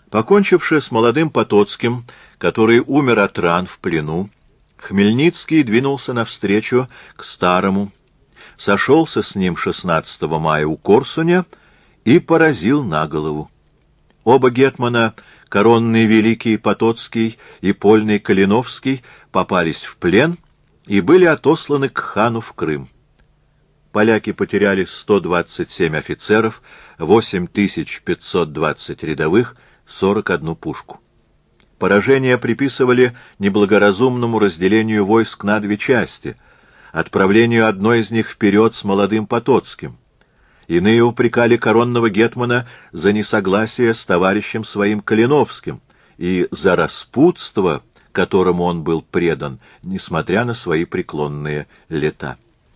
Покончивши с молодым Потоцким, который умер от ран в плену, Хмельницкий двинулся навстречу к старому, сошелся с ним 16 мая у Корсуня и поразил на голову. Оба гетмана, коронный Великий Потоцкий и Польный Калиновский, попались в плен и были отосланы к хану в Крым. Поляки потеряли 127 офицеров, 8520 рядовых, 41 пушку. Поражение приписывали неблагоразумному разделению войск на две части, отправлению одной из них вперед с молодым Потоцким. Иные упрекали коронного гетмана за несогласие с товарищем своим Калиновским и за распутство, которому он был предан, несмотря на свои преклонные лета.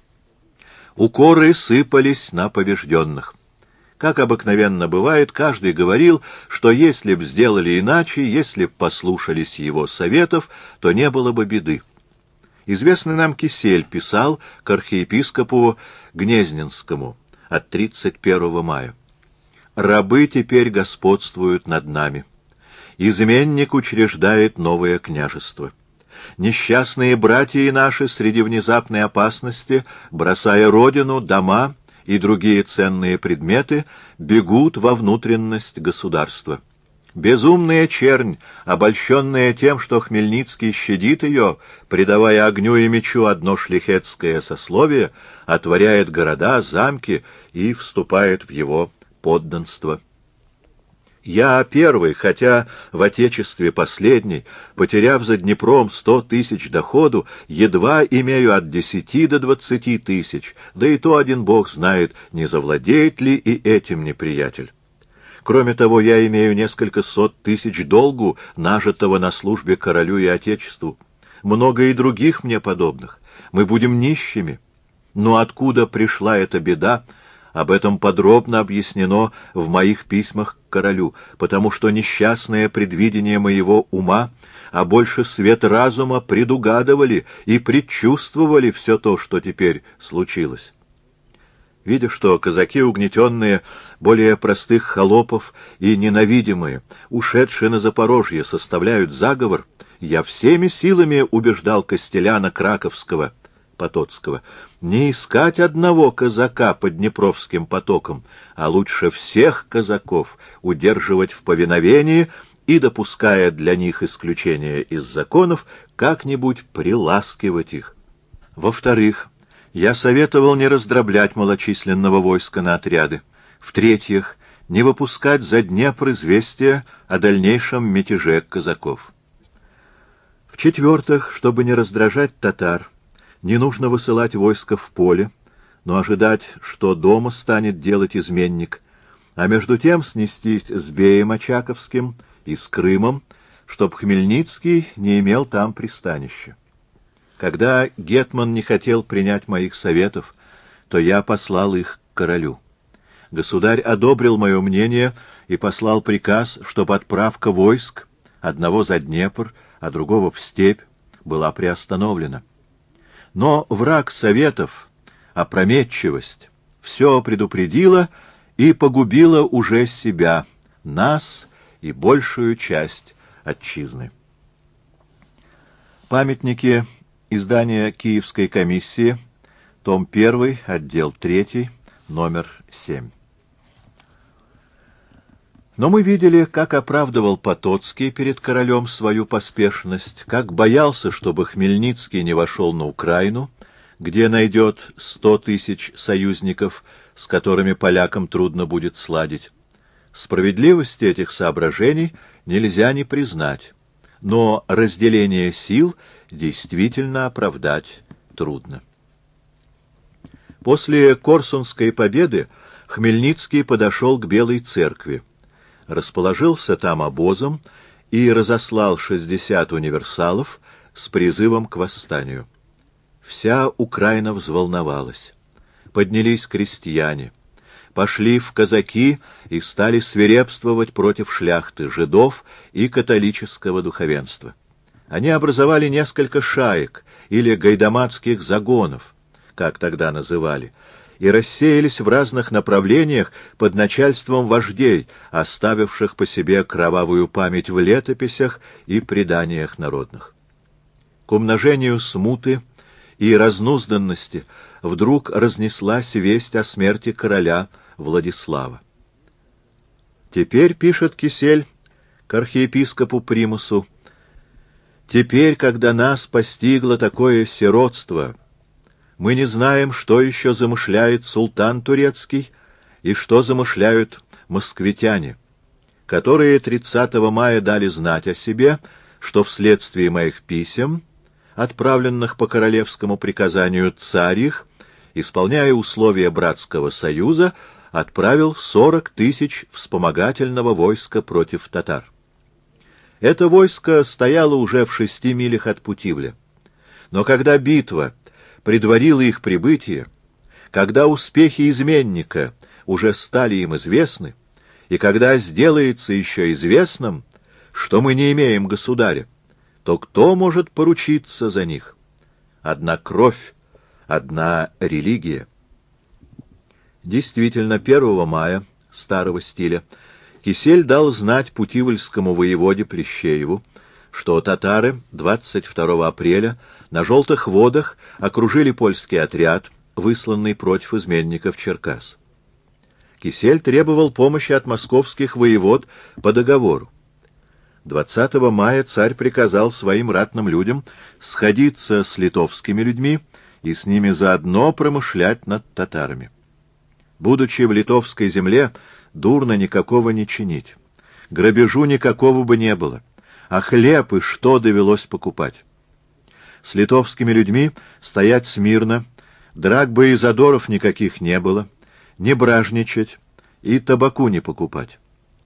Укоры сыпались на побежденных. Как обыкновенно бывает, каждый говорил, что если б сделали иначе, если б послушались его советов, то не было бы беды. Известный нам Кисель писал к архиепископу Гнезненскому от 31 мая. «Рабы теперь господствуют над нами. Изменник учреждает новое княжество. Несчастные братья наши среди внезапной опасности, бросая родину, дома и другие ценные предметы, бегут во внутренность государства. Безумная чернь, обольщенная тем, что Хмельницкий щадит ее, предавая огню и мечу одно шляхетское сословие, отворяет города, замки и вступает в его подданство. Я первый, хотя в отечестве последний, потеряв за Днепром 100 тысяч доходу, едва имею от 10 до 20 тысяч, да и то один бог знает, не завладеет ли и этим неприятель. Кроме того, я имею несколько сот тысяч долгу, нажитого на службе королю и отечеству. Много и других мне подобных. Мы будем нищими. Но откуда пришла эта беда, об этом подробно объяснено в моих письмах к королю, потому что несчастное предвидение моего ума, а больше свет разума предугадывали и предчувствовали все то, что теперь случилось. Видя, что казаки угнетенные, более простых холопов и ненавидимые, ушедшие на Запорожье, составляют заговор, я всеми силами убеждал Костеляна Краковского, Потоцкого, не искать одного казака под Днепровским потоком, а лучше всех казаков удерживать в повиновении и, допуская для них исключения из законов, как-нибудь приласкивать их. Во-вторых, я советовал не раздроблять малочисленного войска на отряды. В-третьих, не выпускать за Днепр известия о дальнейшем мятеже казаков. В-четвертых, чтобы не раздражать татар, не нужно высылать войско в поле, но ожидать, что дома станет делать изменник, а между тем снестись с Беем Очаковским и с Крымом, чтоб Хмельницкий не имел там пристанища. Когда гетман не хотел принять моих советов, то я послал их к королю. Государь одобрил мое мнение и послал приказ, чтобы отправка войск, одного за Днепр, а другого в степь, была приостановлена. Но враг советов, опрометчивость, все предупредила и погубила уже себя, нас и большую часть отчизны. Памятники. Издание Киевской комиссии, том 1, отдел 3, номер 7. Но мы видели, как оправдывал Потоцкий перед королем свою поспешность, как боялся, чтобы Хмельницкий не вошел на Украину, где найдет 100 тысяч союзников, с которыми полякам трудно будет сладить. Справедливости этих соображений нельзя не признать, но разделение сил действительно оправдать трудно. После Корсунской победы Хмельницкий подошел к Белой церкви, расположился там обозом и разослал 60 универсалов с призывом к восстанию. Вся Украина взволновалась. Поднялись крестьяне, пошли в казаки и стали свирепствовать против шляхты, жидов и католического духовенства. Они образовали несколько шаек или гайдамацких загонов, как тогда называли, и рассеялись в разных направлениях под начальством вождей, оставивших по себе кровавую память в летописях и преданиях народных. К умножению смуты и разнузданности вдруг разнеслась весть о смерти короля Владислава. Теперь, пишет Кисель к архиепископу Примусу, теперь, когда нас постигло такое сиротство, мы не знаем, что еще замышляет султан турецкий и что замышляют москвитяне, которые 30 мая дали знать о себе, что вследствие моих писем, отправленных по королевскому приказанию, царь их, исполняя условия братского союза, отправил 40 000 вспомогательного войска против татар. Это войско стояло уже в 6 милях от Путивля. Но когда битва предварила их прибытие, когда успехи изменника уже стали им известны, и когда сделается еще известным, что мы не имеем государя, то кто может поручиться за них? Одна кровь, одна религия. Действительно, 1 мая старого стиля Кисель дал знать путивльскому воеводе Плещееву, что татары 22 апреля на Желтых водах окружили польский отряд, высланный против изменников Черкас. Кисель требовал помощи от московских воевод по договору. 20 мая царь приказал своим ратным людям сходиться с литовскими людьми и с ними заодно промышлять над татарами. Будучи в литовской земле, дурно никакого не чинить. Грабежу никакого бы не было. А хлеб и что довелось покупать? С литовскими людьми стоять смирно, драк бы и задоров никаких не было, не бражничать и табаку не покупать.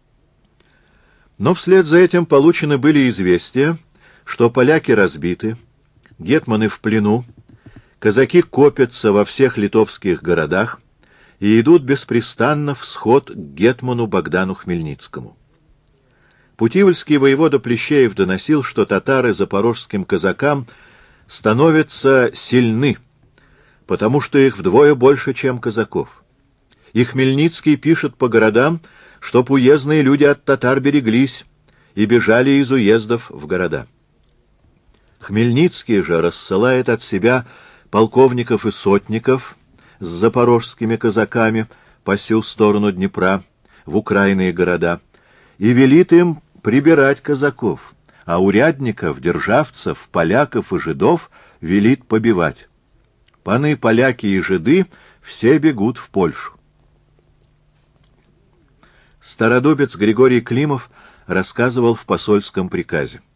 Но вслед за этим получены были известия, что поляки разбиты, гетманы в плену, казаки копятся во всех литовских городах и идут беспрестанно в сход к гетману Богдану Хмельницкому. Путивльский воевода Плещеев доносил, что татары запорожским казакам становятся сильны, потому что их вдвое больше, чем казаков. И Хмельницкий пишет по городам, чтоб уездные люди от татар береглись и бежали из уездов в города. Хмельницкий же рассылает от себя полковников и сотников с запорожскими казаками по сю сторону Днепра, в украинные города, и велит им прибирать казаков, а урядников, державцев, поляков и жидов велит побивать. Паны поляки и жиды все бегут в Польшу. Стародубец Григорий Климов рассказывал в посольском приказе.